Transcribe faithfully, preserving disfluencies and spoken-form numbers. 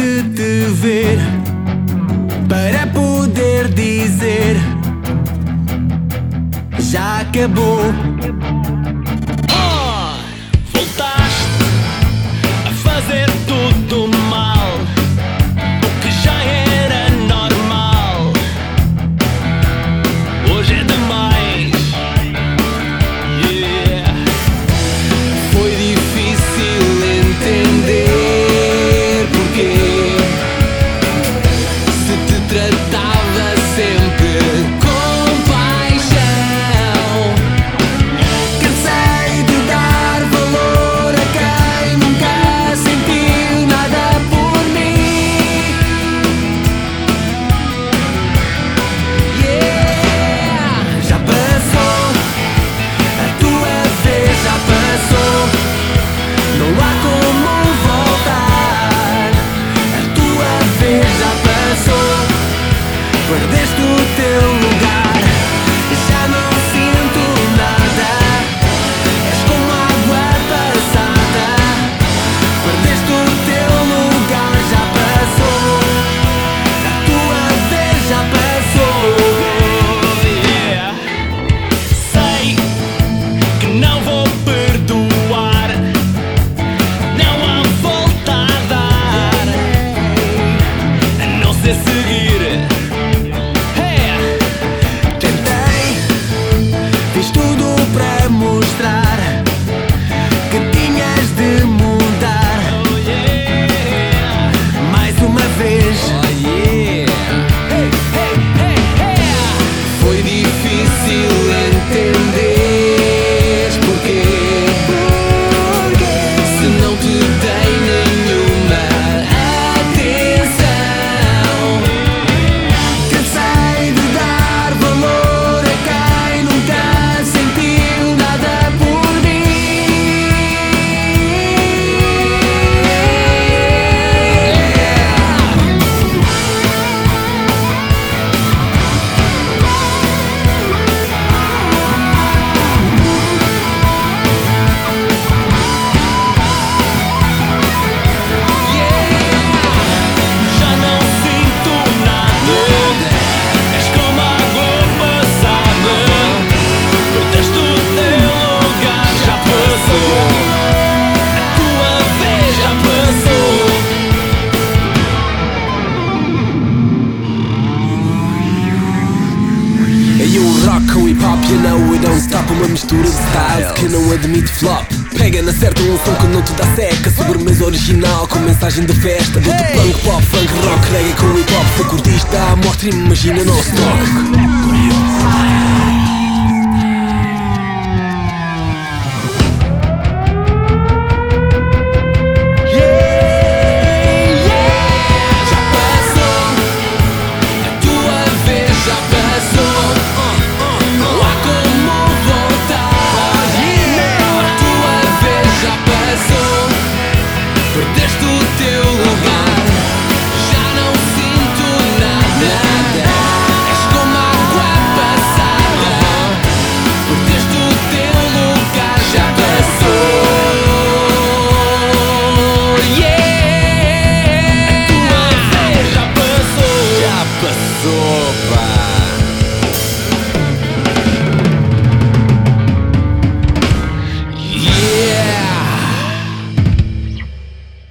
de te ver, para poder dizer já acabou. Oh, voltaste a fazer tudo mal, o que já era normal, hoje é demais. Yeah. Foi difícil entender porquê, se te tratava sempre com paixão. Cansei de dar valor a quem nunca sentiu nada por mim. Yeah. Já passou, a tua vez já passou, não há como voltar. A tua vez já passou, perdeste o teu lugar. Já não sinto nada, és como água passada. Perdeste o teu lugar, já passou, a tua vez já passou. Yeah. Sei que não vou perdoar, não há volta a dar, a não ser seguir. Hey. Tentei, fiz tudo para mostrar que tinhas de mudar. Oh yeah. Mais uma vez. Oh yeah. Hey, hey, hey, hey. Foi difícil entender porquê, se não te dei nenhuma atenção. Cansei de dar valor a quem nunca sentiu nada por mim. Já não sinto nada, és como água passada. Perdeste o teu lugar, já passou, a tua vez já passou. Hey, eu rock com hip hop, you know we don't stop. Uma mistura de styles que não admite flop. Pega na certa um som que não te dá seca, sobremesa original com mensagem de festa. Bota punk, pop, funk, rock, reggae com hip hop. Se curtiste a amostra, imagina nosso toque.